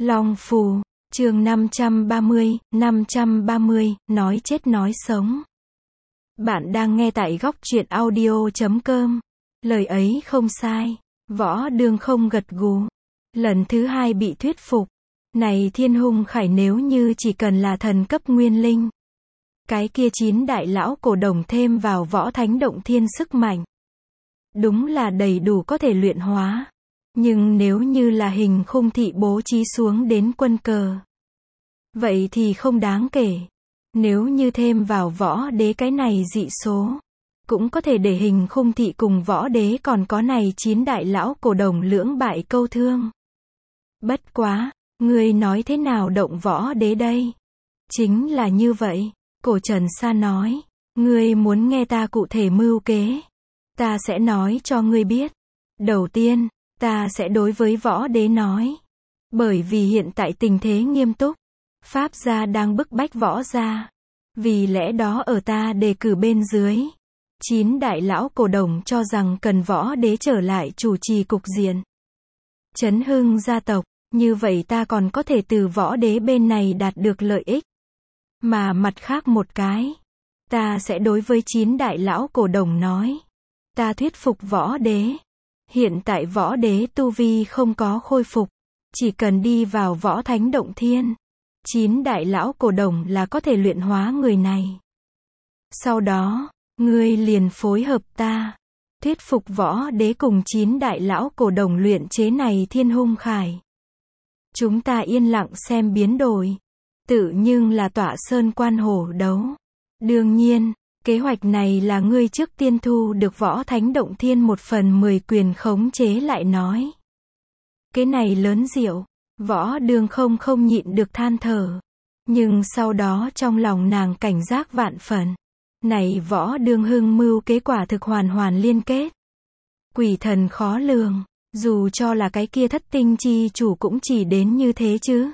Long Phù, chương 530, nói chết nói sống. Bạn đang nghe tại góc truyện audio.com. Lời ấy không sai. Võ Đương không gật gù. Lần thứ hai bị thuyết phục. Này Thiên Hung Khải, nếu như chỉ cần là thần cấp nguyên linh, cái kia 9 đại lão cổ đồng thêm vào võ thánh động thiên sức mạnh, đúng là đầy đủ có thể luyện hóa. Nhưng nếu như là hình khung thị bố trí xuống đến quân cờ, vậy thì không đáng kể. Nếu như thêm vào võ đế cái này dị số, cũng có thể để hình khung thị cùng võ đế còn có này 9 đại lão cổ đồng lưỡng bại câu thương. Bất quá, ngươi nói thế nào động võ đế đây? Chính là như vậy, Cổ Trần Sa nói. Ngươi muốn nghe ta cụ thể mưu kế? Ta sẽ nói cho ngươi biết. Đầu tiên, ta sẽ đối với võ đế nói. Bởi vì hiện tại tình thế nghiêm túc, Pháp gia đang bức bách võ gia. Vì lẽ đó ở ta đề cử bên dưới, 9 đại lão cổ đồng cho rằng cần võ đế trở lại chủ trì cục diện, chấn hưng gia tộc. Như vậy ta còn có thể từ võ đế bên này đạt được lợi ích. Mà mặt khác một cái, ta sẽ đối với 9 đại lão cổ đồng nói. Ta thuyết phục võ đế. Hiện tại võ đế tu vi không có khôi phục. Chỉ cần đi vào võ thánh động thiên, 9 đại lão cổ đồng là có thể luyện hóa người này. Sau đó, ngươi liền phối hợp ta, thuyết phục võ đế cùng 9 đại lão cổ đồng luyện chế này Thiên Hung Khải. Chúng ta yên lặng xem biến đổi. Tự nhưng là tọa sơn quan hổ đấu. Đương nhiên, kế hoạch này là ngươi trước tiên thu được võ thánh động thiên 1/10 quyền khống chế lại nói. Cái này lớn diệu. Võ Đương không nhịn được than thở. Nhưng sau đó trong lòng nàng cảnh giác vạn phần. Này Võ Đương hưng mưu kế quả thực hoàn liên kết. Quỷ thần khó lường. Dù cho là cái kia thất tinh chi chủ cũng chỉ đến như thế chứ.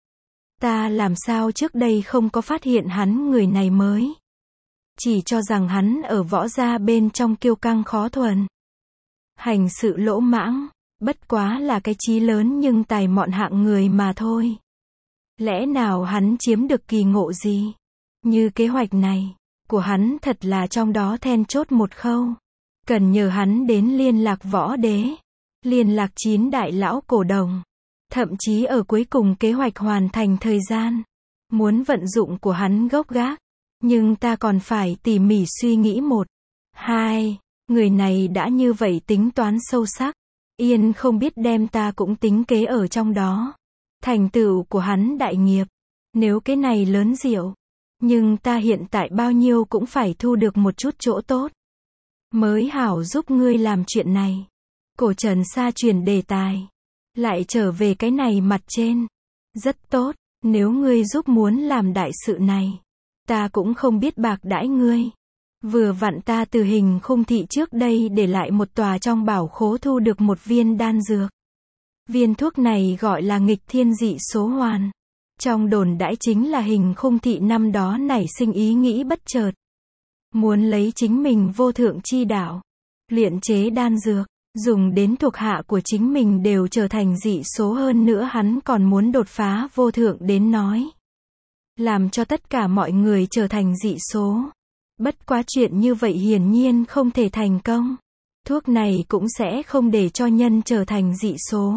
Ta làm sao trước đây không có phát hiện hắn người này mới. Chỉ cho rằng hắn ở võ gia bên trong kiêu căng khó thuần. Hành sự lỗ mãng, bất quá là cái chí lớn nhưng tài mọn hạng người mà thôi. Lẽ nào hắn chiếm được kỳ ngộ gì? Như kế hoạch này, của hắn thật là trong đó then chốt một khâu. Cần nhờ hắn đến liên lạc võ đế. Liên lạc 9 đại lão cổ đồng. Thậm chí ở cuối cùng kế hoạch hoàn thành thời gian. Muốn vận dụng của hắn gốc gác. Nhưng ta còn phải tỉ mỉ suy nghĩ 1, 2, người này đã như vậy tính toán sâu sắc. Yên không biết đem ta cũng tính kế ở trong đó. Thành tựu của hắn đại nghiệp. Nếu cái này lớn diệu. Nhưng ta hiện tại bao nhiêu cũng phải thu được một chút chỗ tốt. Mới hảo giúp ngươi làm chuyện này. Cổ Trần Sa chuyển đề tài. Lại trở về cái này mặt trên. Rất tốt, nếu ngươi giúp muốn làm đại sự này. Ta cũng không biết bạc đãi ngươi. Vừa vặn ta từ hình khung thị trước đây để lại một tòa trong bảo khố thu được một viên đan dược. Viên thuốc này gọi là nghịch thiên dị số hoàn. Trong đồn đãi chính là hình khung thị năm đó nảy sinh ý nghĩ bất chợt. Muốn lấy chính mình vô thượng chi đạo. Luyện chế đan dược. Dùng đến thuộc hạ của chính mình đều trở thành dị số, hơn nữa hắn còn muốn đột phá vô thượng đến nói. Làm cho tất cả mọi người trở thành dị số. Bất quá chuyện như vậy hiển nhiên không thể thành công. Thuốc này cũng sẽ không để cho nhân trở thành dị số.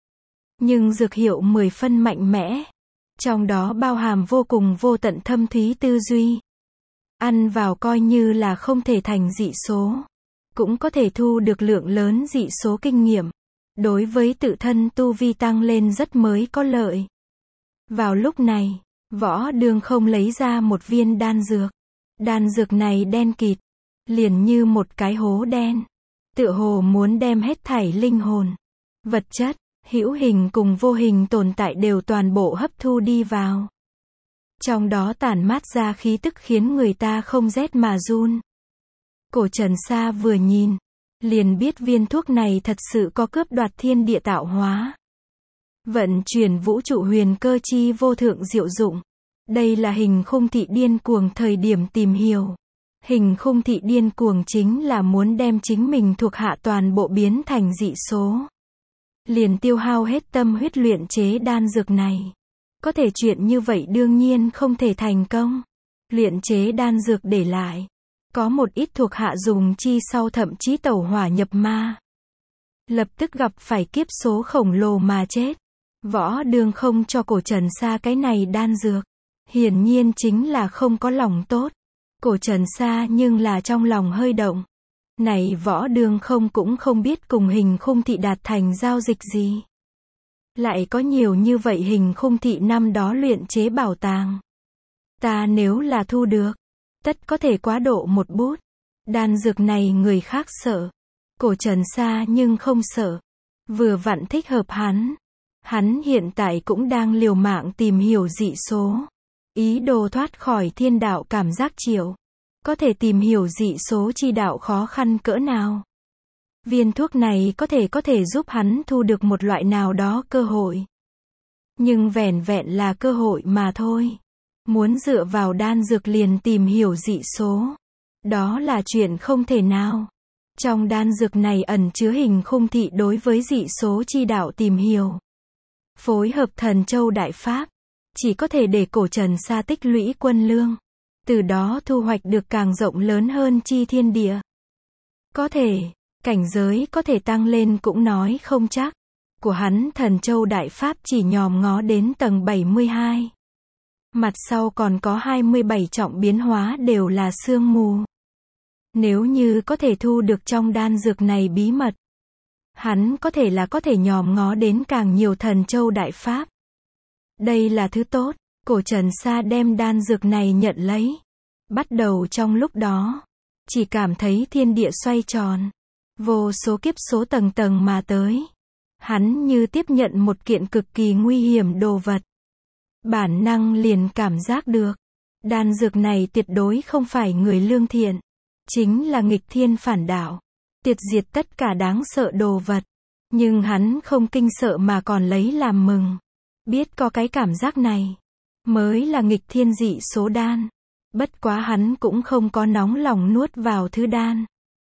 Nhưng dược hiệu 10 phân mạnh mẽ. Trong đó bao hàm vô cùng vô tận thâm thúy tư duy. Ăn vào coi như là không thể thành dị số. Cũng có thể thu được lượng lớn dị số kinh nghiệm. Đối với tự thân tu vi tăng lên rất mới có lợi. Vào lúc này, Võ Đương không lấy ra một viên đan dược. Đan dược này đen kịt. Liền như một cái hố đen. Tựa hồ muốn đem hết thảy linh hồn, vật chất, hữu hình cùng vô hình tồn tại đều toàn bộ hấp thu đi vào. Trong đó tản mát ra khí tức khiến người ta không rét mà run. Cổ Trần Sa vừa nhìn, liền biết viên thuốc này thật sự có cướp đoạt thiên địa tạo hóa. Vận chuyển vũ trụ huyền cơ chi vô thượng diệu dụng. Đây là hình khung thị điên cuồng thời điểm tìm hiểu. Hình khung thị điên cuồng chính là muốn đem chính mình thuộc hạ toàn bộ biến thành dị số. liền tiêu hao hết tâm huyết luyện chế đan dược này. Có thể chuyện như vậy đương nhiên không thể thành công. Luyện chế đan dược để lại. Có một ít thuộc hạ dùng chi sau thậm chí tẩu hỏa nhập ma. Lập tức gặp phải kiếp số khổng lồ mà chết. Võ Đương không cho Cổ Trần Sa cái này đan dược. Hiển nhiên chính là không có lòng tốt. Cổ Trần Sa nhưng là trong lòng hơi động. Này Võ Đương không cũng không biết cùng Hình Khung Thị đạt thành giao dịch gì. Lại có nhiều như vậy Hình Khung Thị năm đó luyện chế bảo tàng. Ta nếu là thu được, tất có thể quá độ một bút. Đan dược này người khác sợ. Cổ Trần Sa nhưng không sợ. Vừa vặn thích hợp hắn. Hắn hiện tại cũng đang liều mạng tìm hiểu dị số. Ý đồ thoát khỏi thiên đạo cảm giác triệu. Có thể tìm hiểu dị số chi đạo khó khăn cỡ nào. Viên thuốc này có thể giúp hắn thu được một loại nào đó cơ hội. Nhưng vẻn vẹn là cơ hội mà thôi. Muốn dựa vào đan dược liền tìm hiểu dị số. Đó là chuyện không thể nào. Trong đan dược này ẩn chứa Hình Khung Thị đối với dị số chi đạo tìm hiểu. Phối hợp Thần Châu Đại Pháp. Chỉ có thể để Cổ Trần Sa tích lũy quân lương. Từ đó thu hoạch được càng rộng lớn hơn chi thiên địa. Có thể, cảnh giới có thể tăng lên cũng nói không chắc. Của hắn Thần Châu Đại Pháp chỉ nhòm ngó đến tầng 72. Mặt sau còn có 27 trọng biến hóa đều là sương mù. Nếu như có thể thu được trong đan dược này bí mật, hắn có thể nhòm ngó đến càng nhiều Thần Châu Đại Pháp. Đây là thứ tốt. Cổ Trần Sa đem đan dược này nhận lấy. Bắt đầu trong lúc đó, chỉ cảm thấy thiên địa xoay tròn. Vô số kiếp số tầng tầng mà tới. Hắn như tiếp nhận một kiện cực kỳ nguy hiểm đồ vật. Bản năng liền cảm giác được. Đan dược này tuyệt đối không phải người lương thiện. Chính là nghịch thiên phản đạo. Tiệt diệt tất cả đáng sợ đồ vật. Nhưng hắn không kinh sợ mà còn lấy làm mừng. Biết có cái cảm giác này. Mới là nghịch thiên dị số đan. Bất quá hắn cũng không có nóng lòng nuốt vào thứ đan.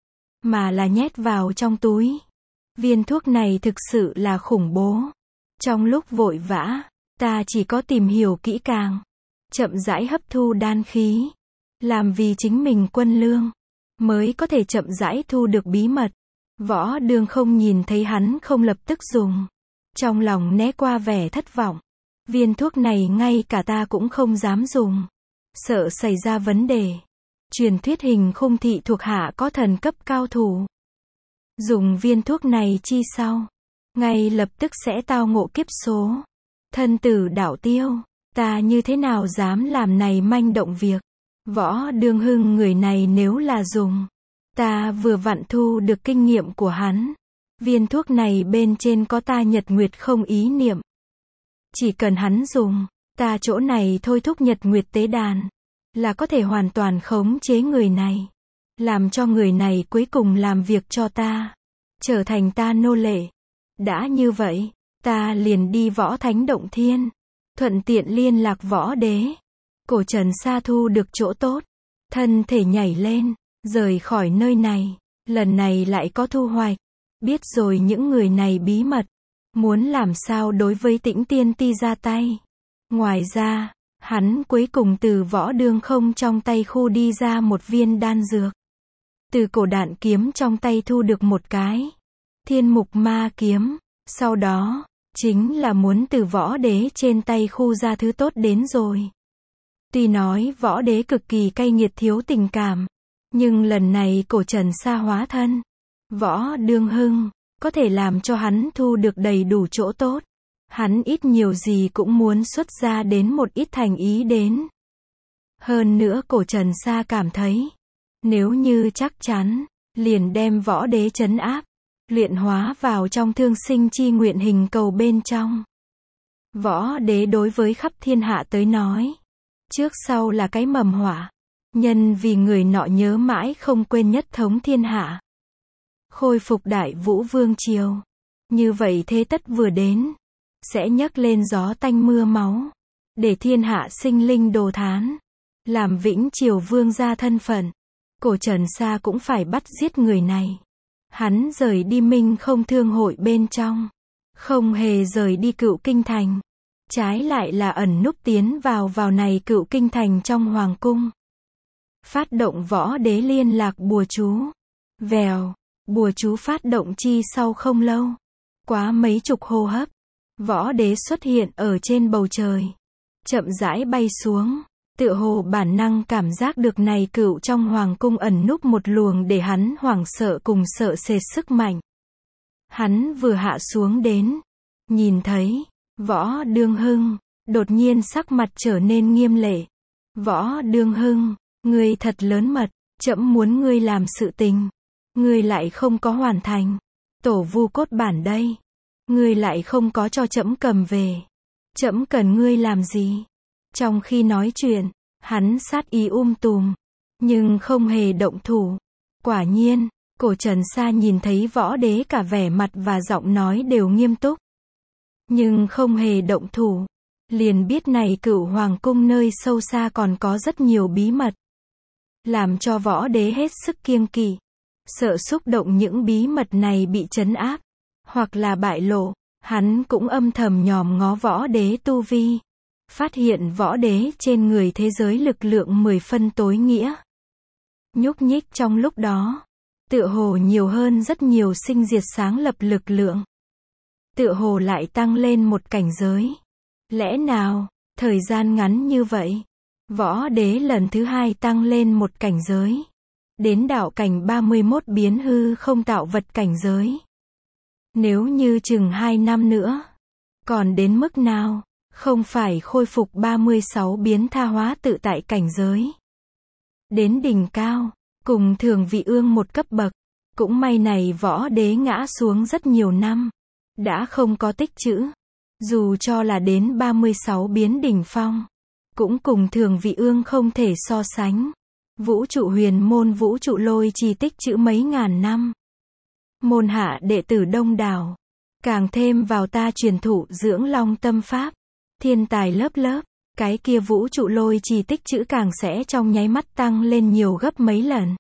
Mà là nhét vào trong túi. Viên thuốc này thực sự là khủng bố. Trong lúc vội vã, ta chỉ có tìm hiểu kỹ càng. Chậm rãi hấp thu đan khí. Làm vì chính mình quân lương. Mới có thể chậm rãi thu được bí mật. Võ Đương không nhìn thấy hắn không lập tức dùng. Trong lòng né qua vẻ thất vọng. Viên thuốc này ngay cả ta cũng không dám dùng. Sợ xảy ra vấn đề. Truyền thuyết Hình Khung Thị thuộc hạ có thần cấp cao thủ. Dùng viên thuốc này chi sau. Ngay lập tức sẽ tao ngộ kiếp số. Thân tử đạo tiêu. Ta như thế nào dám làm này manh động việc. Võ Đương Hưng người này nếu là dùng. Ta vừa vặn thu được kinh nghiệm của hắn. Viên thuốc này bên trên có ta nhật nguyệt không ý niệm. Chỉ cần hắn dùng, ta chỗ này thôi thúc nhật nguyệt tế đàn. Là có thể hoàn toàn khống chế người này. Làm cho người này cuối cùng làm việc cho ta. Trở thành ta nô lệ. Đã như vậy, ta liền đi Võ Thánh Động Thiên. Thuận tiện liên lạc Võ Đế. Cổ Trần Sa thu được chỗ tốt. Thân thể nhảy lên, rời khỏi nơi này. Lần này lại có thu hoạch. Biết rồi những người này bí mật. Muốn làm sao đối với Tĩnh Tiên Ti ra tay. Ngoài ra, hắn cuối cùng từ Võ Đương không trong tay khu đi ra một viên đan dược. Từ cổ đạn kiếm trong tay thu được một cái. Thiên mục ma kiếm. Sau đó, chính là muốn từ Võ Đế trên tay khu ra thứ tốt đến rồi. Tuy nói Võ Đế cực kỳ cay nghiệt thiếu tình cảm. Nhưng lần này Cổ Trần Sa hóa thân. Võ Đương Hưng. Có thể làm cho hắn thu được đầy đủ chỗ tốt. Hắn ít nhiều gì cũng muốn xuất ra đến một ít thành ý đến. Hơn nữa Cổ Trần Sa cảm thấy. Nếu như chắc chắn, liền đem Võ Đế trấn áp. Luyện hóa vào trong thương sinh chi nguyện hình cầu bên trong. Võ Đế đối với khắp thiên hạ tới nói. Trước sau là cái mầm họa. Nhân vì người nọ nhớ mãi không quên nhất thống thiên hạ. Khôi phục Đại Vũ Vương Triều. Như vậy thế tất vừa đến. Sẽ nhấc lên gió tanh mưa máu. Để thiên hạ sinh linh đồ thán. Làm Vĩnh Triều Vương gia thân phận. Cổ Trần Sa cũng phải bắt giết người này. Hắn rời đi Minh Không Thương hội bên trong. không hề rời đi Cựu Kinh Thành. Trái lại là ẩn núp tiến vào này Cựu Kinh Thành trong hoàng cung. Phát động võ đế liên lạc bùa chú. Vèo, bùa chú phát động chi sau không lâu. Quá mấy chục hô hấp, võ đế xuất hiện ở trên bầu trời. Chậm rãi bay xuống, tựa hồ bản năng cảm giác được này Cựu trong hoàng cung ẩn núp một luồng để hắn hoảng sợ cùng sợ sệt sức mạnh. Hắn vừa hạ xuống đến, nhìn thấy, Võ Đương Hưng, đột nhiên sắc mặt trở nên nghiêm lệ. Võ Đương Hưng, ngươi thật lớn mật, trẫm muốn ngươi làm sự tình. Ngươi lại không có hoàn thành. Tổ vu cốt bản đây. Ngươi lại không có cho trẫm cầm về. Trẫm cần ngươi làm gì? Trong khi nói chuyện, hắn sát ý tùm, nhưng không hề động thủ. Quả nhiên, Cổ Trần Sa nhìn thấy võ đế cả vẻ mặt và giọng nói đều nghiêm túc. Nhưng không hề động thủ. Liền biết này Cựu hoàng cung nơi sâu xa còn có rất nhiều bí mật. Làm cho võ đế hết sức kiêng kỵ. Sợ xúc động những bí mật này bị trấn áp. Hoặc là bại lộ. Hắn cũng âm thầm nhòm ngó võ đế tu vi. Phát hiện võ đế trên người thế giới lực lượng 10 phân tối nghĩa. Nhúc nhích trong lúc đó. Tựa hồ nhiều hơn rất nhiều sinh diệt sáng lập lực lượng. Tựa hồ lại tăng lên một cảnh giới. Lẽ nào, thời gian ngắn như vậy, võ đế lần thứ hai tăng lên một cảnh giới. Đến đạo cảnh 31 biến hư không tạo vật cảnh giới. Nếu như chừng 2 năm nữa, còn đến mức nào, không phải khôi phục 36 biến tha hóa tự tại cảnh giới. Đến đỉnh cao, cùng Thường Vị Ương một cấp bậc, cũng may này võ đế ngã xuống rất nhiều năm, đã không có tích trữ. Dù cho là đến 36 biến đỉnh phong, cũng cùng Thường Vị Ương không thể so sánh. Vũ trụ huyền môn vũ trụ lôi trì tích trữ mấy ngàn năm. Môn hạ đệ tử đông đảo, càng thêm vào ta truyền thụ dưỡng long tâm pháp, thiên tài lớp lớp, cái kia vũ trụ lôi trì tích trữ càng sẽ trong nháy mắt tăng lên nhiều gấp mấy lần.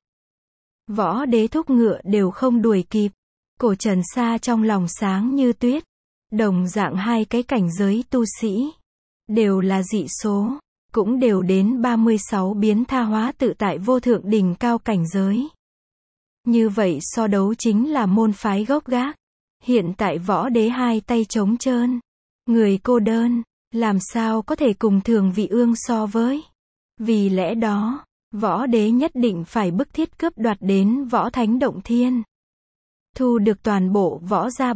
Võ đế thúc ngựa đều không đuổi kịp. Cổ Trần Sa trong lòng sáng như tuyết. Đồng dạng hai cái cảnh giới tu sĩ, đều là dị số, cũng đều đến 36 biến tha hóa tự tại vô thượng đỉnh cao cảnh giới. Như vậy so đấu chính là môn phái gốc gác. Hiện tại võ đế hai tay trống trơn, người cô đơn, làm sao có thể cùng Thường Vị Ương so với. Vì lẽ đó, võ đế nhất định phải bức thiết cướp đoạt đến võ thánh động thiên. Thu được toàn bộ võ gia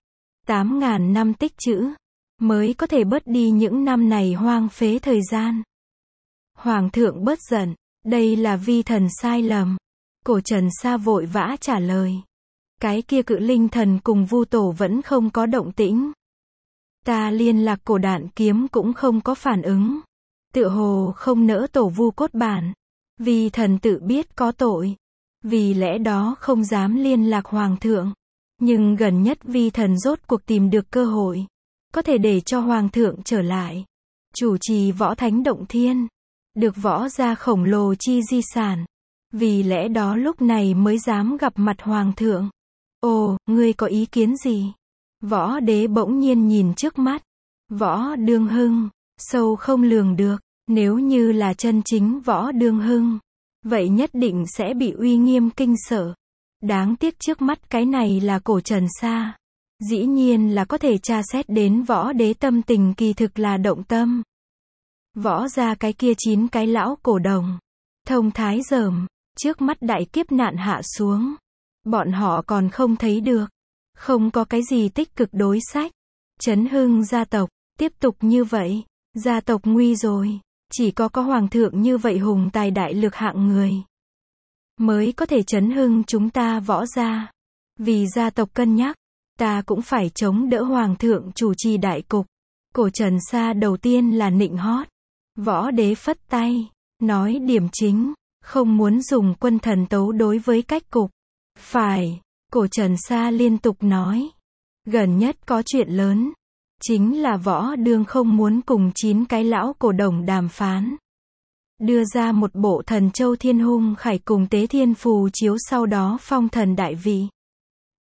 7-8 năm tích trữ, mới có thể bớt đi những năm này hoang phế thời gian. Hoàng thượng bớt giận, đây là vi thần sai lầm. Cổ Trần Sa vội vã trả lời. Cái kia Cự Linh thần cùng Vu Tổ vẫn không có động tĩnh. Ta liên lạc Cổ Đạn Kiếm cũng không có phản ứng. Tựa hồ không nỡ tổ vu cốt bản. Vi thần tự biết có tội. Vì lẽ đó không dám liên lạc Hoàng thượng. Nhưng gần nhất vi thần rốt cuộc tìm được cơ hội. Có thể để cho Hoàng thượng trở lại. Chủ trì võ thánh động thiên. Được võ gia khổng lồ chi di sản. Vì lẽ đó lúc này mới dám gặp mặt Hoàng thượng. Ồ, ngươi có ý kiến gì? Võ đế bỗng nhiên nhìn trước mắt. Võ Đương Hưng, sâu không lường được. Nếu như là chân chính Võ Đương Hưng, vậy nhất định sẽ bị uy nghiêm kinh sợ. Đáng tiếc trước mắt cái này là Cổ Trần Sa. Dĩ nhiên là có thể tra xét đến võ đế tâm tình kỳ thực là động tâm. Võ ra cái kia 9 cái lão cổ đồng. Thông thái dởm, trước mắt đại kiếp nạn hạ xuống. Bọn họ còn không thấy được. Không có cái gì tích cực đối sách. Chấn hưng gia tộc, tiếp tục như vậy. Gia tộc nguy rồi. Chỉ có Hoàng thượng như vậy hùng tài đại lược hạng người. Mới có thể chấn hưng chúng ta võ gia. Vì gia tộc cân nhắc. Ta cũng phải chống đỡ Hoàng thượng chủ trì đại cục. Cổ Trần Sa đầu tiên là nịnh hót. Võ đế phất tay. Nói điểm chính. Không muốn dùng quân thần tấu đối với cách cục. Phải. Cổ Trần Sa liên tục nói. Gần nhất có chuyện lớn. Chính là Võ Đương không muốn cùng 9 cái lão cổ đồng đàm phán. Đưa ra một bộ Thần Châu Thiên Hung Khải cùng Tế Thiên Phù chiếu sau đó phong thần đại vị.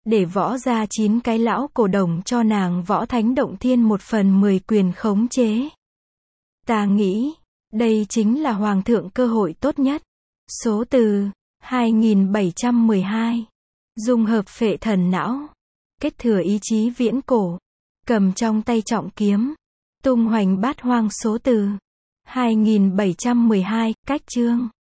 để võ ra 9 cái lão cổ đồng cho nàng Võ Thánh Động Thiên 1/10 quyền khống chế. Ta nghĩ, đây chính là Hoàng thượng cơ hội tốt nhất. Số từ 2712. Dung hợp phệ thần não. Kết thừa ý chí viễn cổ. Cầm trong tay trọng kiếm. Tung hoành bát hoang số từ 2712, cách chương.